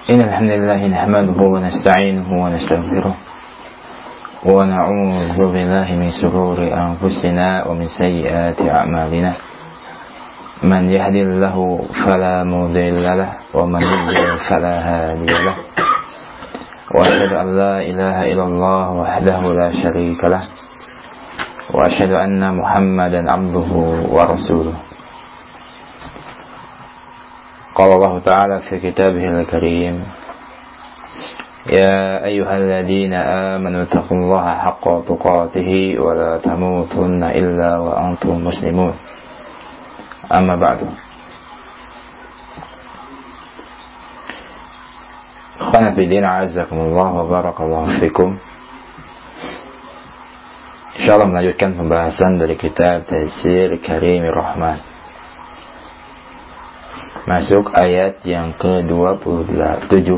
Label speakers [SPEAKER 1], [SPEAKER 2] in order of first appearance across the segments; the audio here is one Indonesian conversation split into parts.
[SPEAKER 1] إن الحمد لله نحمده ونستعينه ونستغفره ونعوذ بالله من شرور أنفسنا ومن سيئات أعمالنا من يهد الله فلا مضل له ومن يضلل فلا هادي له وأشهد أن لا إله إلا الله وحده لا شريك له وأشهد أن محمدا عبده ورسوله. قال الله تعالى في كتابه الكريم يا أيها الذين آمنوا اتقوا الله حق تقاته ولا تموتن إلا وأنتم مسلمون. أما بعد، أخوانا في الدين أعزكم الله وبارك الله فيكم. InsyaAllah melanjutkan pembahasan dari kitab Tafsir Karimir Rahman, masuk ayat yang ke-27,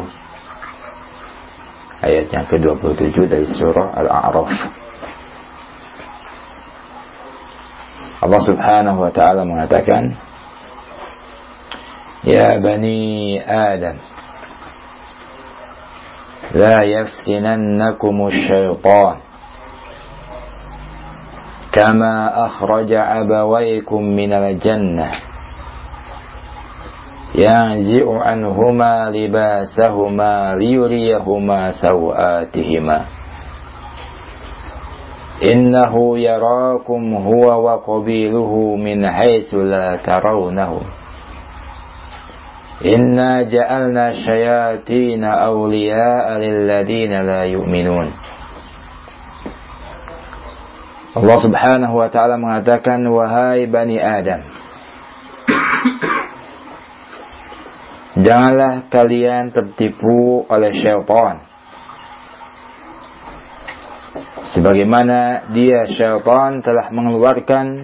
[SPEAKER 1] ayat yang ke-27 dari surah Al-A'raf. Allah subhanahu wa ta'ala mengatakan, Ya bani Adam, la yaftinannakumu syaitan kama akhraja abawaykum minal jannah yanzi'u anhuma libasahuma liyuriyahuma sawatihima innahu yarakum huwa wa qabiluhu min haitsu la tarawnahum inna ja'alna syayatina awliya'a lilladina la yu'minun. Allah subhanahu wa ta'ala mengatakan, wahai Bani Adam, janganlah kalian tertipu oleh syaitan, sebagaimana dia syaitan telah mengeluarkan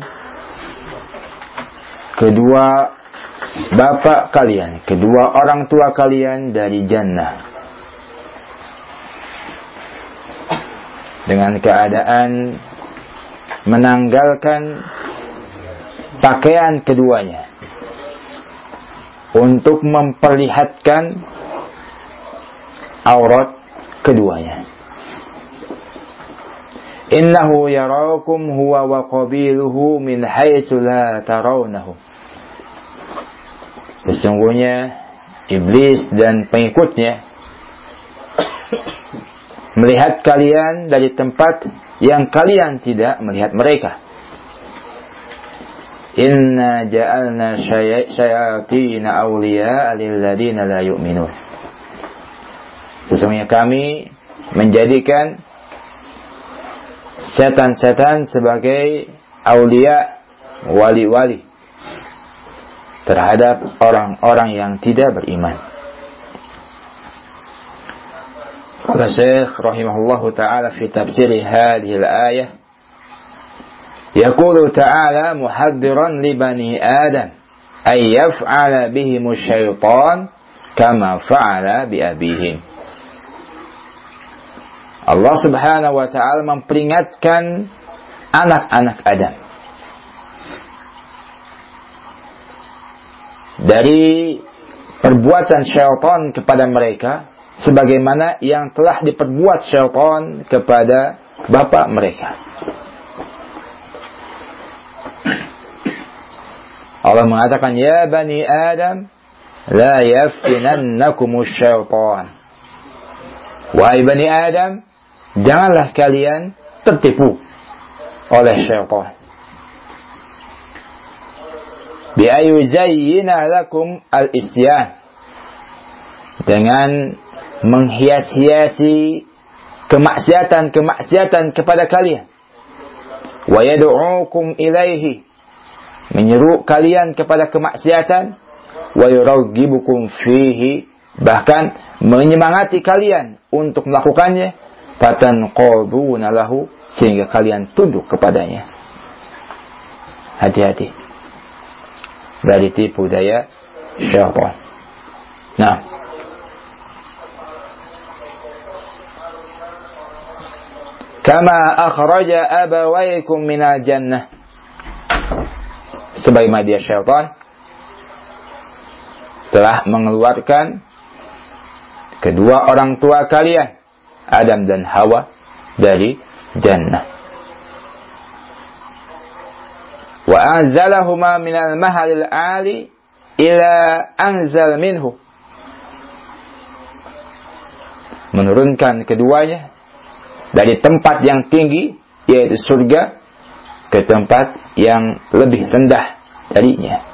[SPEAKER 1] kedua bapak kalian, kedua orang tua kalian dari jannah, dengan keadaan menanggalkan pakaian keduanya untuk memperlihatkan aurat keduanya. Innahu yarakum huwa wa qabiluhu min haitsu la tarawnahum. Sesungguhnya iblis dan pengikutnya melihat kalian dari tempat yang kalian tidak melihat mereka. Inna ja'alna syayatina awliya'a lilladina la yu'minun. Sesungguhnya kami menjadikan setan-setan sebagai awliya, wali-wali terhadap orang-orang yang tidak beriman. Qala Syekh rahimahullahu ta'ala fi tafsir hadhihi al-ayah, yaqulu ta'ala muhaddiran li bani Adam ay yaf'ala bihim asy-syaitan kama fa'ala bi abihim. Allah subhanahu wa ta'ala memperingatkan anak-anak Adam dari perbuatan syaitan kepada mereka sebagaimana yang telah diperbuat syaitan kepada bapak mereka. Allah mengatakan, Ya bani Adam, la yaftinannakumu syaitan. Wahai bani Adam, janganlah kalian tertipu oleh syaitan. Bi ayuzayyina lakum al-isyan, dengan menghias-hiasi kemaksiatan kepada kalian. Wa yad'ukum ilaihi, menyeru kalian kepada kemaksiatan. Wa yuraghibukum fihi, bahkan menyemangati kalian untuk melakukannya. Fatanqaduna lahu, sehingga kalian tunduk kepadanya. Hati-hati dari tipu daya syaitan. Nah, kama akhraja abawaykum minal jannah, sebagaimana dia syaitan telah mengeluarkan kedua orang tua kalian, Adam dan Hawa, dari jannah. Wa anzalahuma minal mahalil ali ila anzal minhu. Menurunkan keduanya dari tempat yang tinggi, yaitu surga, ke tempat yang lebih rendah darinya.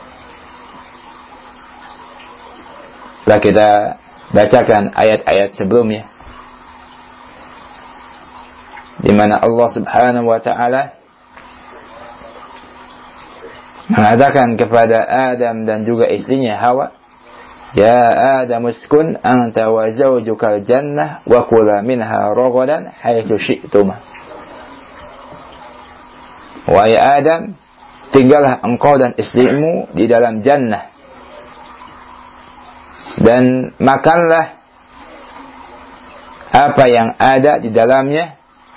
[SPEAKER 1] Setelah kita bacakan ayat-ayat sebelumnya, di mana Allah Subhanahu wa taala mengatakan kepada Adam dan juga istrinya Hawa, "Ya Adam uskun anta wa zawjukal jannah wa kula minha ragadan haitsu syi'tuma." Wahai Adam, tinggallah engkau dan istrimu di dalam jannah, dan makanlah apa yang ada di dalamnya,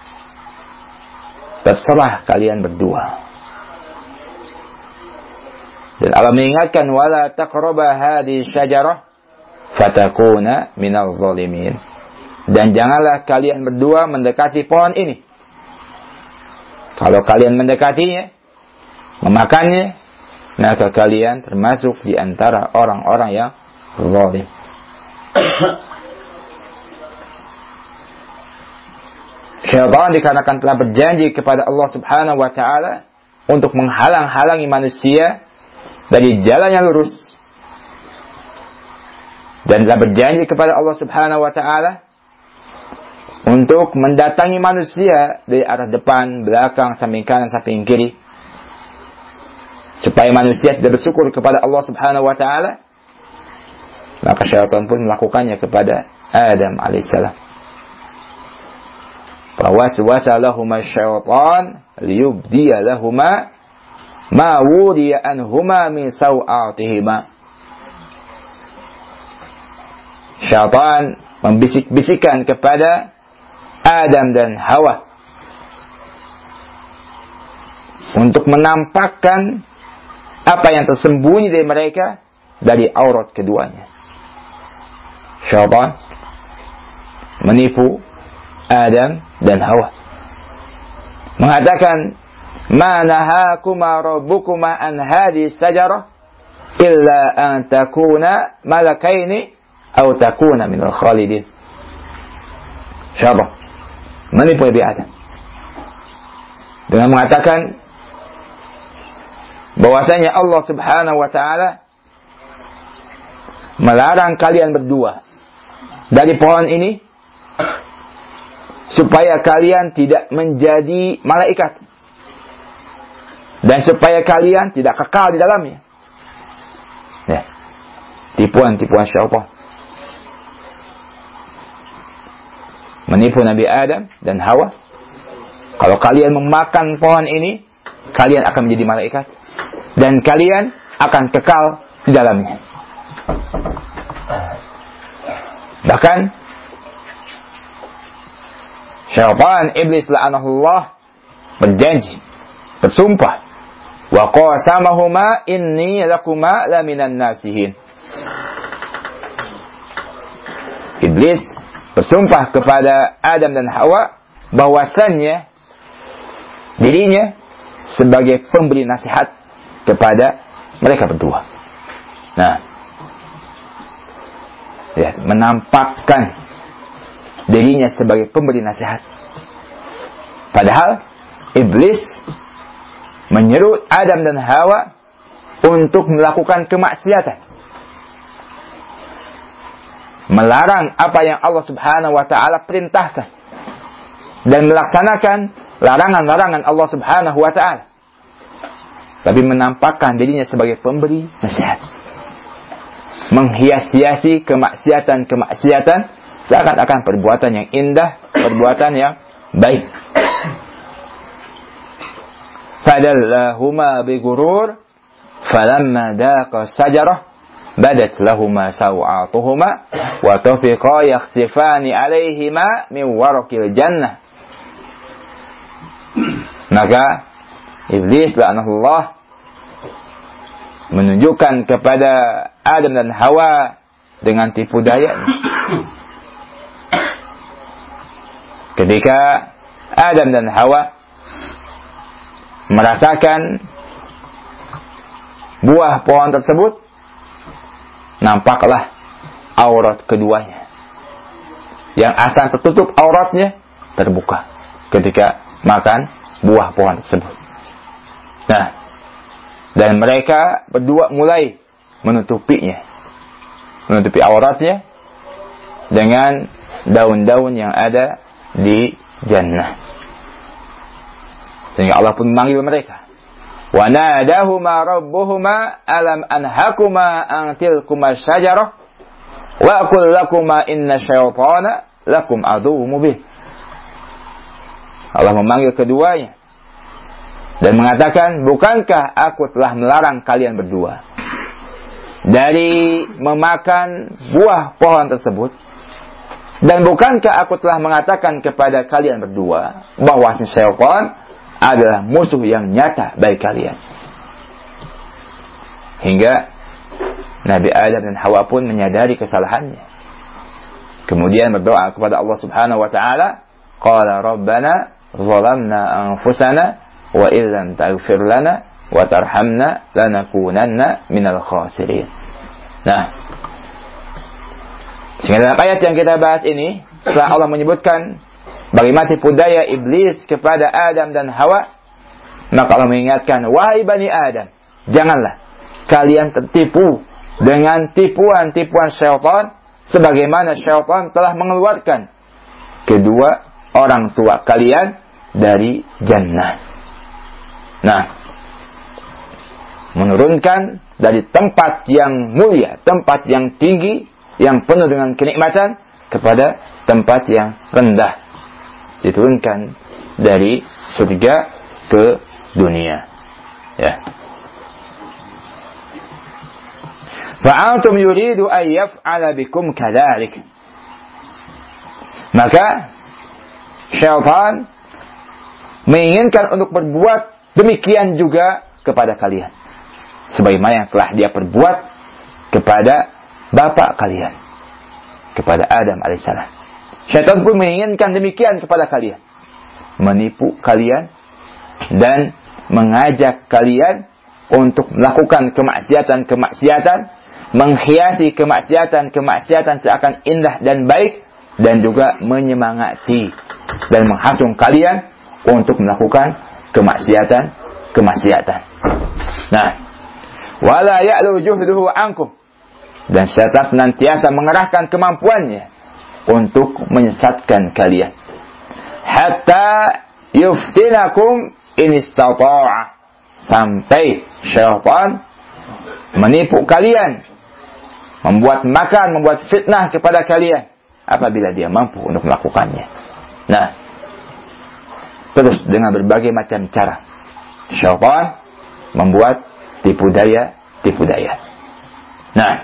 [SPEAKER 1] terserah kalian berdua. Dan Allah mengingatkan, wala taqraba hadhihi syajarah fatakuna minal zalimin. Dan janganlah kalian berdua mendekati pohon ini. Kalau kalian mendekatinya, memakannya, maka kalian termasuk di antara orang-orang yang zalim. Syaitan dikarenakan telah berjanji kepada Allah Subhanahu wa taala untuk menghalang-halangi manusia dari jalan yang lurus, dan telah berjanji kepada Allah Subhanahu wa taala untuk mendatangi manusia dari arah depan, belakang, samping kanan, samping kiri, supaya manusia tidak bersyukur kepada Allah Subhanahu wa taala. Maka syaitan pun melakukannya kepada Adam alaihissalam. Fawaswasa lahuma syaitan liyubdiya lahuma ma wudiya anhuma min sawatihima. Syaitan membisik-bisikkan kepada Adam dan Hawa untuk menampakkan apa yang tersembunyi dari mereka dari aurat keduanya. Syaitan menipu Adam dan Hawa, mengatakan, "Ma nahakuma rabbukuma an hadhihi sajarah illa an takuna malakaini aw takuna minal khalidin." Syaitan menipu Nabi Adam dengan mengatakan bahwasanya Allah Subhanahu wa taala melarang kalian berdua dari pohon ini supaya kalian tidak menjadi malaikat dan supaya kalian tidak kekal di dalamnya. Ya, tipuan-tipuan syaitan menipu Nabi Adam dan Hawa. Kalau kalian memakan pohon ini, kalian akan menjadi malaikat dan kalian akan kekal di dalamnya. Bahkan syaitan iblis la'anahullah berjanji, bersumpah, wa qasamahuma inni lakuma laminan nasihin. Iblis bersumpah kepada Adam dan Hawa bahwasannya dirinya sebagai pemberi nasihat kepada mereka berdua. Nah, ya, menampakkan dirinya sebagai pemberi nasihat. Padahal iblis menyeru Adam dan Hawa untuk melakukan kemaksiatan, melarang apa yang Allah Subhanahu wa taala perintahkan dan melaksanakan larangan-larangan Allah Subhanahu wa taala, tapi menampakkan dirinya sebagai pemberi nasihat, menghias-hiasi kemaksiatan-kemaksiatan seakan-akan perbuatan yang indah, perbuatan yang baik. Fadallahuma bigurur falamma daqa sajarah badat lahuma sawatuhuma wa tafiqa yakhsifani alaihima min waraqil jannah. Maka iblis la'anahullah menunjukkan kepada Adam dan Hawa dengan tipu daya ketika Adam dan Hawa merasakan buah pohon tersebut, nampaklah aurat keduanya. Yang asal tertutup auratnya terbuka ketika makan buah pohon tersebut. Nah, dan mereka berdua mulai menutupi auratnya dengan daun-daun yang ada di jannah. Sehingga Allah pun memanggil mereka. Wa nadahuma rabbuhuma alam anhakuma an tilkuma syajarah wa aqul lakuma inna syaitana lakum aduwwun mubin. Allah memanggil keduanya dan mengatakan, bukankah aku telah melarang kalian berdua dari memakan buah pohon tersebut? Dan bukankah aku telah mengatakan kepada kalian berdua bahwa syaitan adalah musuh yang nyata bagi kalian? Hingga Nabi Adam dan Hawa pun menyadari kesalahannya. Kemudian berdoa kepada Allah Subhanahu wa taala, qala rabbana zalamna anfusana wa illam taghfir lana wa tarhamna lanakunanna minal khasirin. Nah, sehingga dalam ayat yang kita bahas ini, setelah Allah menyebutkan bagaimana tipu daya iblis kepada Adam dan Hawa, maka Allah mengingatkan, wahai Bani Adam, janganlah kalian tertipu dengan tipuan-tipuan syaitan, sebagaimana syaitan telah mengeluarkan kedua orang tua kalian dari jannah. Nah, menurunkan dari tempat yang mulia, tempat yang tinggi, yang penuh dengan kenikmatan, kepada tempat yang rendah. Diturunkan dari surga ke dunia. Ya. Fa'antum yuridu an yaf'ala bikum kadzalik. Maka syaitan menginginkan untuk berbuat demikian juga kepada kalian, sebagaimana yang telah dia perbuat kepada bapak kalian, kepada Adam alaihissalam. Syaitan pun menginginkan demikian kepada kalian, menipu kalian dan mengajak kalian untuk melakukan kemaksiatan-kemaksiatan, menghiasi kemaksiatan-kemaksiatan seakan indah dan baik, dan juga menyemangati dan menghasung kalian untuk melakukan kemaksiatan. Nah, wala ya'lu juhduhu ankum, dan syaitan senantiasa mengerahkan kemampuannya untuk menyesatkan kalian. Hatta yuftinakum in istata'a, sampai syaitan menipu kalian, membuat fitnah kepada kalian apabila dia mampu untuk melakukannya. Nah, terus dengan berbagai macam cara syaitan membuat tipu daya. Nah,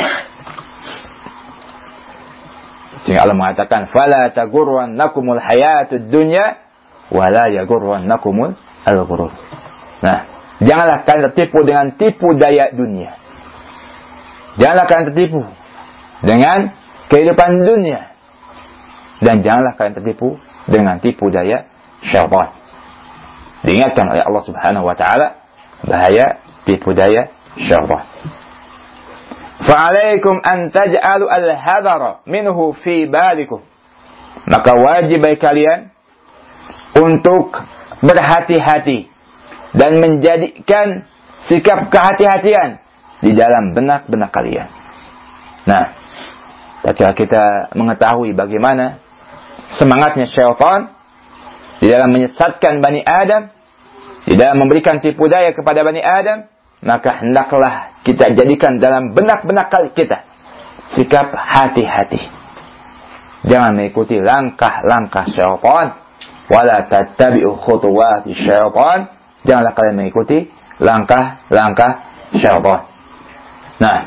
[SPEAKER 1] sehingga Allah mengatakan, fala tagurrannakumul hayatud dunya wa la yagurrannakumul al-ghurur. Nah, janganlah kalian tertipu dengan tipu daya dunia. Janganlah kalian tertipu dengan kehidupan dunia, dan janganlah kalian tertipu dengan tipu daya syaitan. Diingatkan oleh Allah Subhanahu wa taala bahaya tipu daya syaitan. Fa'alaikum an taj'alu al-hadara minhu fi balikum. Maka wajib bagi kalian untuk berhati-hati dan menjadikan sikap kehati-hatian di dalam benak-benak kalian. Nah, tatkala kita mengetahui bagaimana semangatnya syaitan di dalam menyesatkan Bani Adam, di dalam memberikan tipu daya kepada Bani Adam, maka hendaklah kita jadikan dalam benak-benak kita sikap hati-hati. Jangan mengikuti langkah-langkah syaitan, wala tattabi'u khutuwati syaitan. Janganlah kalian mengikuti langkah-langkah syaitan. Nah,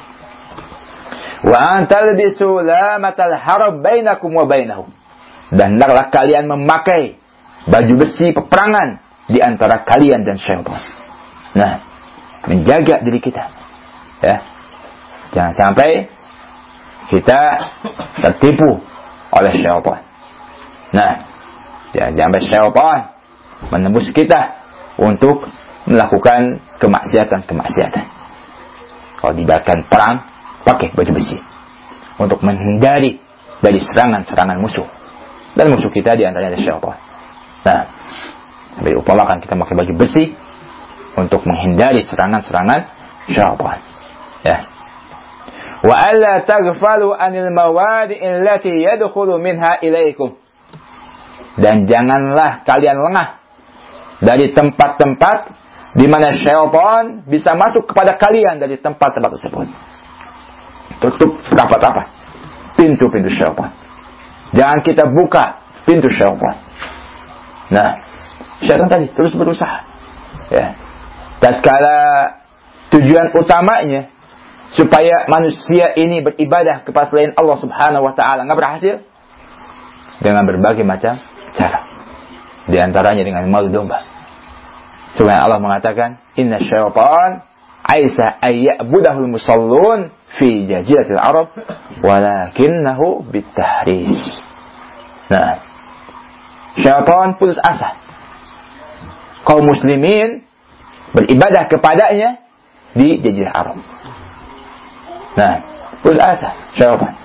[SPEAKER 1] wa an talbisu lamatal harb bainakum wa bainahum, dan hendaklah kalian memakai baju besi peperangan di antara kalian dan syaitan. Nah, menjaga diri kita, ya, jangan sampai kita tertipu oleh syaitan. Nah, jangan sampai syaitan menembus kita untuk melakukan kemaksiatan. Kalau dibatalkan perang, pakai baju besi untuk menghindari dari serangan-serangan musuh. Dan musuh kita di antaranya adalah syaitan. Nah, diumpamakan kita pakai baju besi untuk menghindari serangan-serangan syaitan. Ya. Wa alla taghfalu 'anil mawadi' allati yadkhulu minha ilaikum. Dan janganlah kalian lengah dari tempat-tempat di mana syaitan bisa masuk kepada kalian dari tempat-tempat tersebut. Tutup rapat-rapat pintu-pintu syaitan. Jangan kita buka pintu syaitan. Nah, syaitan tadi terus berusaha. Ya. Tatkala tujuan utamanya supaya manusia ini beribadah kepada selain Allah Subhanahu wa taala enggak berhasil dengan berbagai macam cara. Di antaranya dengan madu domba. Supaya Allah mengatakan, "Inna syaitan aisa ayyabudahul musallun fi jaziratil Arab walakinnahu bitahris." Nah, syaitan putus asa kaum muslimin beribadah kepadanya di jazirah Arab. Nah, putus asa syaitan.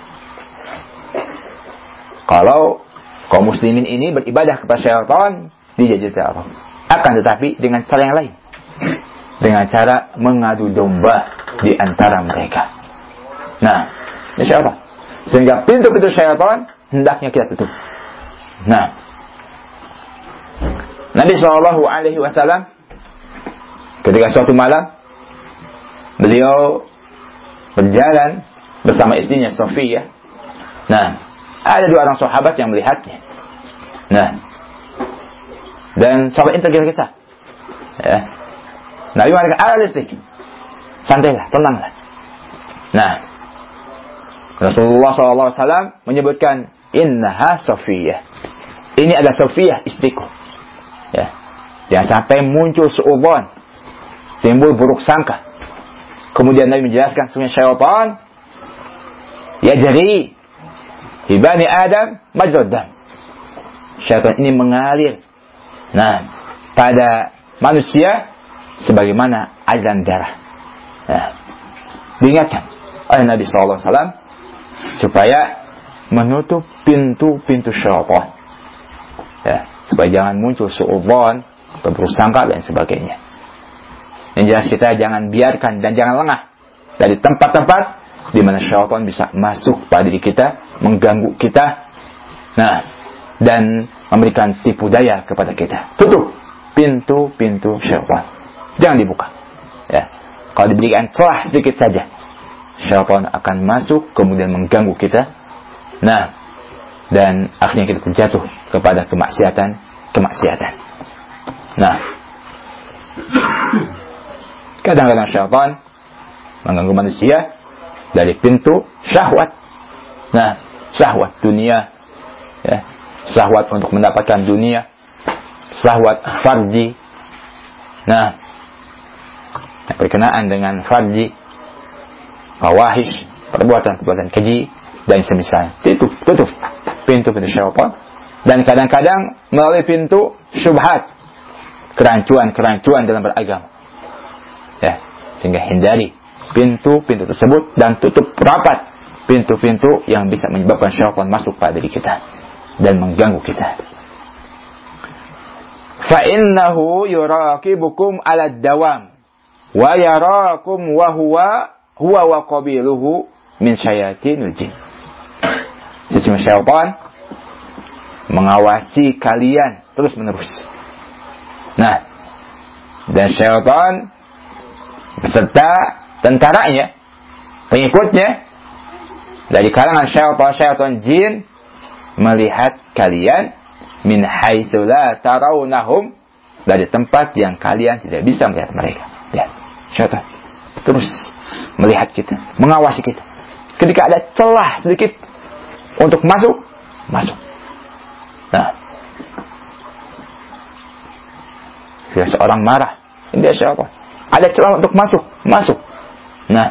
[SPEAKER 1] Kalau kaum muslimin ini beribadah kepada syaitan di jazirah Arab, akan tetapi dengan cara yang lain, dengan cara mengadu domba di antara mereka. Nah, ini syaitan. Sehingga pintu-pintu syaitan hendaknya kita tutup. Nah, Nabi SAW ketika suatu malam beliau berjalan bersama istrinya Sofiyah. Nah, ada dua orang sahabat yang melihatnya. Nah, dan sahabat ini tergesa-gesa. Ya. Nabi mengatakan, "Al-Istik, santailah, tenanglah." Nah, Rasulullah SAW menyebutkan, "Innaha Sofiyah." Ini adalah Sofiyah istriku. Ya. Jangan sampai muncul suudzon, timbul buruk sangka. Kemudian Nabi menjelaskan, "Sebenarnya syaitan yajri fi bani Adam majrad dam." Syaitan ini mengalir pada manusia sebagaimana aliran darah. Nah, diingatkan oleh Nabi SAW supaya menutup pintu-pintu syaitan. Ya, supaya jangan muncul suudzon, berburuk sangka dan sebagainya. Yang jelas kita jangan biarkan dan jangan lengah dari tempat-tempat di mana syaitan bisa masuk pada diri kita, mengganggu kita. Nah, dan memberikan tipu daya kepada kita. Tutup pintu-pintu syaitan. Jangan dibuka. Ya. Kalau diberikan celah sedikit saja, syaitan akan masuk kemudian mengganggu kita. Nah, dan akhirnya kita terjatuh kepada kemaksiatan. Nah, kadang-kadang syaitan mengganggu manusia dari pintu syahwat. Nah, syahwat dunia, ya. Syahwat untuk mendapatkan dunia, syahwat farji. Nah, berkenaan dengan farji, fawahish, perbuatan-perbuatan keji dan semisal. Tutup pintu-pintu syaitan. Dan kadang-kadang melalui pintu syubhat, kerancuan-kerancuan dalam beragama. Ya, sehingga hindari pintu-pintu tersebut dan tutup rapat pintu-pintu yang bisa menyebabkan syaitan masuk pada diri kita dan mengganggu kita. Fa innahu yuraqibukum 'ala dawam wa yarakum wa huwa wa qabiluhu min syayatinil jin. Sesungguhnya syaitan mengawasi kalian terus-menerus. Nah, dan syaitan beserta tentaranya, pengikutnya dari kalangan syaitan jin melihat kalian min haitsu la tarawnahum, dari tempat yang kalian tidak bisa melihat mereka. Ya, syaitan terus melihat kita, mengawasi kita. Ketika ada celah sedikit untuk masuk. Nah, bila seorang marah, ini dia syaitan. Ada celah untuk masuk. Nah,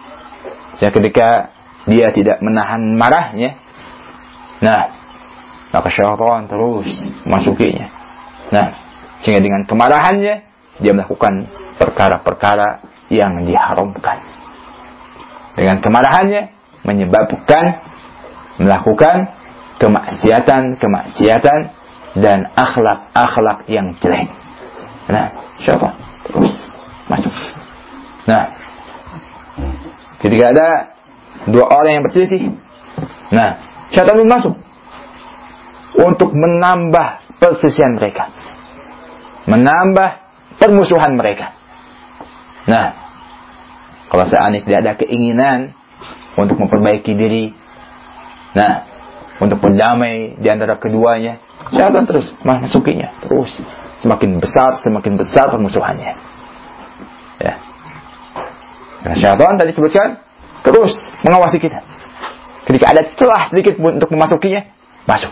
[SPEAKER 1] ketika dia tidak menahan marahnya, nah, maka syaitan terus masukinya. Nah, sehingga dengan kemarahannya dia melakukan perkara-perkara yang diharamkan. Dengan kemarahannya menyebabkan melakukan kemaksiatan dan akhlak yang jelek. Nah, syaitan terus masuk. Nah, ketika ada dua orang yang berselisih, nah, syaitan pun masuk untuk menambah perselisihan mereka, menambah permusuhan mereka. Nah, kalau seandainya tidak ada keinginan untuk memperbaiki diri, nah, untuk berdamai di antara keduanya, syaitan terus masukinya, terus semakin besar permusuhannya. Ya. Karena syaitan tadi sebutkan terus mengawasi kita. Ketika ada celah sedikit untuk memasukinya, masuk.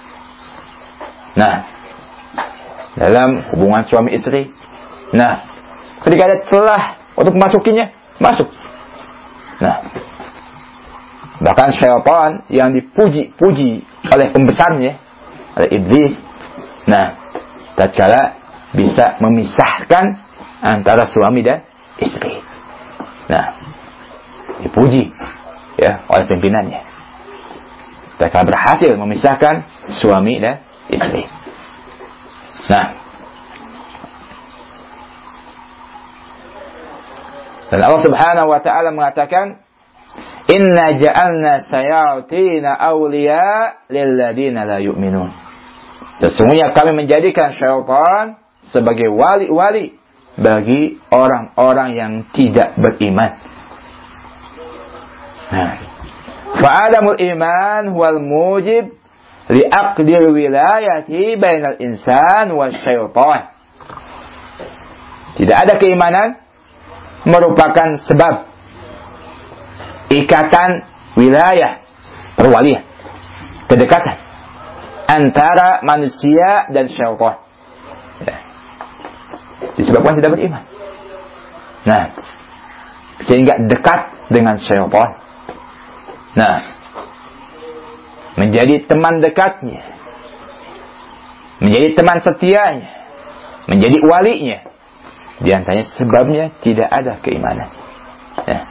[SPEAKER 1] Nah, dalam hubungan suami istri, nah, ketika ada celah untuk memasukinya, masuk. Nah, bahkan syaitan yang dipuji-puji oleh pembesarnya, oleh iblis, nah, tatkala bisa memisahkan antara suami dan istri. Nah, dipuji ya oleh pimpinannya. Tatkala berhasil memisahkan suami dan istri. Nah, dan Allah Subhanahu wa taala mengatakan, "Inna ja'alna sayatina awliya lil ladina la yu'minun." Sesungguhnya kami menjadikan syaitan sebagai wali-wali bagi orang-orang yang tidak beriman. Nah, fa'adamul iman wal mujib li'aqdil wilayati bainal insan wa syaitan. Tidak ada keimanan merupakan sebab ikatan wilayah, perwalian, kedekatan antara manusia dan syaitan. Ya. Disebabkan tidak beriman. Nah, sehingga dekat dengan syaitan. Nah, menjadi teman dekatnya, menjadi teman setianya, menjadi walinya. Di antaranya sebabnya tidak ada keimanan. Ya.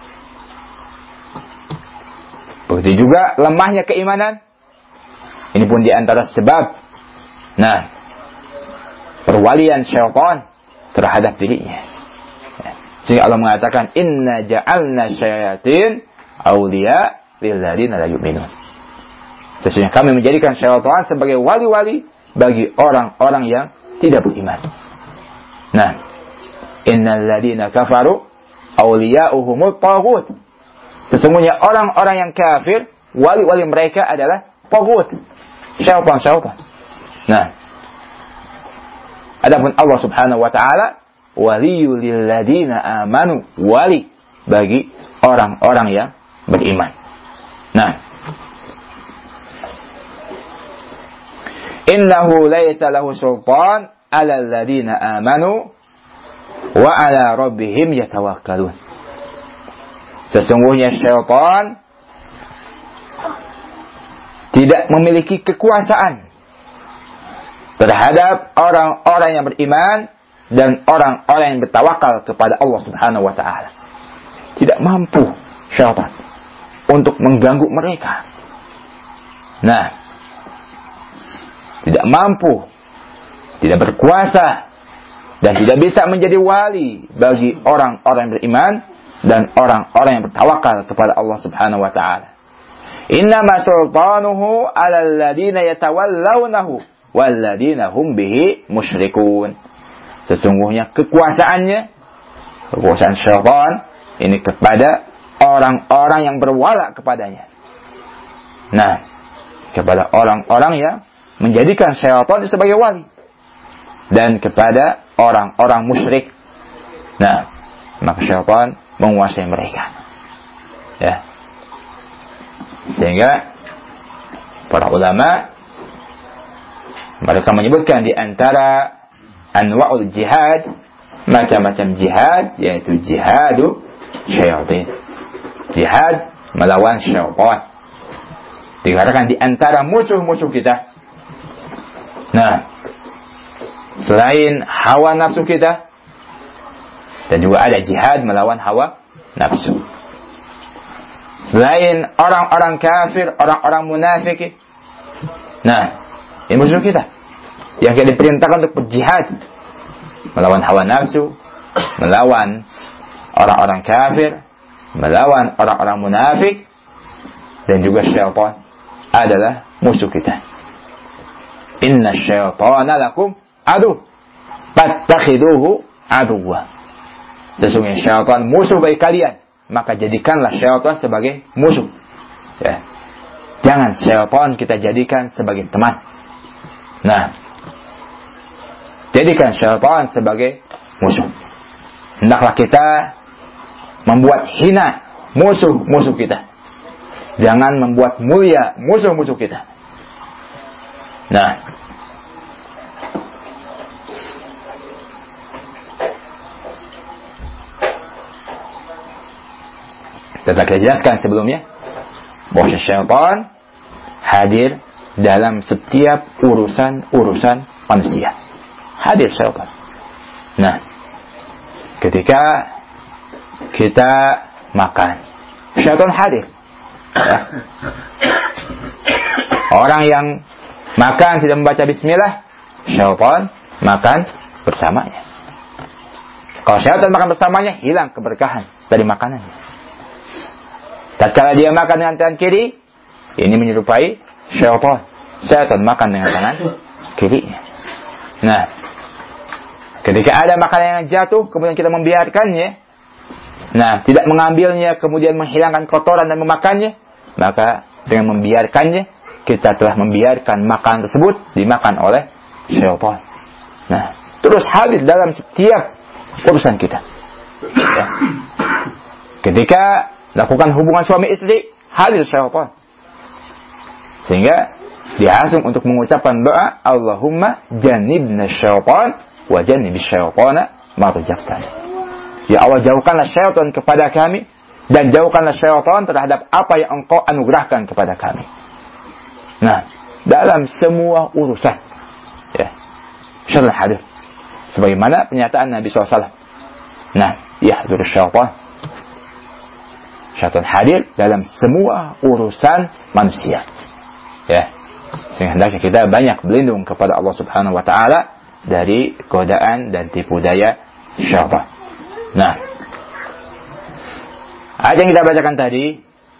[SPEAKER 1] Begitu juga lemahnya keimanan. Ini pun di antara sebab, nah, perwalian syaitan terhadap dirinya. Ya. Sehingga Allah mengatakan, "Inna ja'alna syayatin awliya lil ladzina la yu'minun." Sesungguhnya kami menjadikan syaitan sebagai wali-wali bagi orang-orang yang tidak beriman. Nah, innal ladzina kafaru awliya'uhumut taghut. Sesungguhnya orang-orang yang kafir, wali-wali mereka adalah taghut, syaitan. Nah, adapun Allah Subhanahu wa taala, waliyul ladzina amanu, wali bagi orang-orang yang beriman. Nah, innahu laisa lahu sultan 'alal ladzina amanu wa 'ala rabbihim yatawakkalun. Sesungguhnya syaitan tidak memiliki kekuasaan terhadap orang-orang yang beriman dan orang-orang yang bertawakal kepada Allah Subhanahu wa taala. Tidak mampu syaitan untuk mengganggu mereka. Nah, tidak mampu, tidak berkuasa, dan tidak bisa menjadi wali bagi orang-orang yang beriman dan orang-orang yang bertawakal kepada Allah Subhanahu wa taala. Innama sultanuhu 'alal ladzina yatawallawnahu wal ladzina hum bihi musyrikun. Sesungguhnya kekuasaan syaitan ini kepada orang-orang yang berwala kepadanya. Nah, kepada orang-orang yang menjadikan syaitan sebagai wali dan kepada orang-orang musyrik. Nah, maka syaitan menguasai mereka. Ya. Sehingga para ulama mereka menyebutkan di antara anwa'ul jihad, macam-macam jihad, yaitu jihadu syaitan. Jihad melawan syaitan. Dikatakan di antara musuh-musuh kita, Nah, selain hawa nafsu kita, dan juga ada jihad melawan hawa nafsu. Selain orang-orang kafir, orang-orang munafik, nah, ini musuh kita yang kita diperintahkan untuk berjihad melawan hawa nafsu, melawan orang-orang kafir, melawan orang-orang munafik, dan juga syaitan adalah musuh kita. Inna syaitana lakum adu fattakhiduhu aduwwa. Sesungguhnya syaitan musuh bagi kalian, maka jadikanlah syaitan sebagai musuh. Ya. Jangan syaitan kita jadikan sebagai teman. Nah, jadikan syaitan sebagai musuh. Hendaklah kita membuat hina musuh-musuh kita. Jangan membuat mulia musuh-musuh kita. Nah, kita jelaskan sebelumnya bahwa syaitan hadir dalam setiap urusan manusia. Hadir syaitan. Nah, ketika kita makan, syaitan hadir. Ya. Orang yang makan tidak membaca bismillah, syaitan makan bersamanya. Kalau syaitan makan bersamanya, hilang keberkahan dari makanannya. Tatkala dia makan dengan tangan kiri, ini menyerupai syaitan. Syaitan makan dengan tangan kirinya. Nah, ketika ada makanan yang jatuh, kemudian kita membiarkannya, nah, tidak mengambilnya, kemudian menghilangkan kotoran dan memakannya, maka dengan membiarkannya, kita telah membiarkan makanan tersebut dimakan oleh syaitan. Nah, terus hadir dalam setiap urusan kita. Ya. Ketika lakukan hubungan suami istri, hadir syaitan. Sehingga diasung untuk mengucapkan doa, Allahumma jannibna syaitan wa jannibis syaitana ma razaqtana. Ya Allah, jauhkanlah syaitan kepada kami dan jauhkanlah syaitan terhadap apa yang Engkau anugerahkan kepada kami. Nah, dalam semua urusan, ya, syaitan hadir. Sebagaimana pernyataan Nabi SAW. Nah, yahdur syaitan. Syaitan hadir dalam semua urusan manusia. Ya, sehingga hendaknya kita banyak berlindung kepada Allah Subhanahu Wa Taala dari godaan dan tipu daya syaitan. Nah, ayat yang kita bacakan tadi,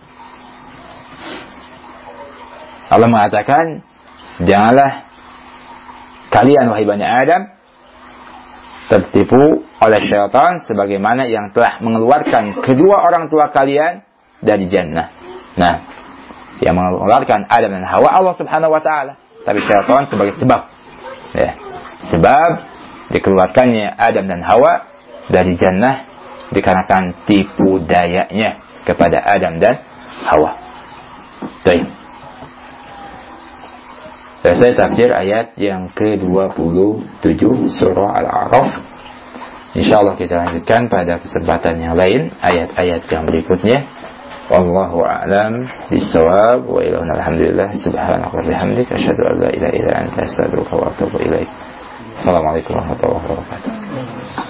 [SPEAKER 1] Allah mengatakan, janganlah kalian wahai Bani Adam tertipu oleh syaitan sebagaimana yang telah mengeluarkan kedua orang tua kalian dari jannah. Nah, yang mengeluarkan Adam dan Hawa Allah Subhanahu Wa Taala, tapi syaitan sebagai sebab. Ya, sebab dikeluarkannya Adam dan Hawa dari jannah dikarenakan tipu dayanya kepada Adam dan Hawa. Baik. Selesai tafsir ayat yang ke-27 surah Al-A'raf. Insyaallah kita lanjutkan pada kesempatan yang lain ayat-ayat yang berikutnya. Wallahu a'lam bishawab wa ilahuna alhamdulillah subhanaka wa bihamdika asyhadu an la ilaha illa anta astaghfiruka wa atubu ilaik. Assalamualaikum warahmatullahi wabarakatuh.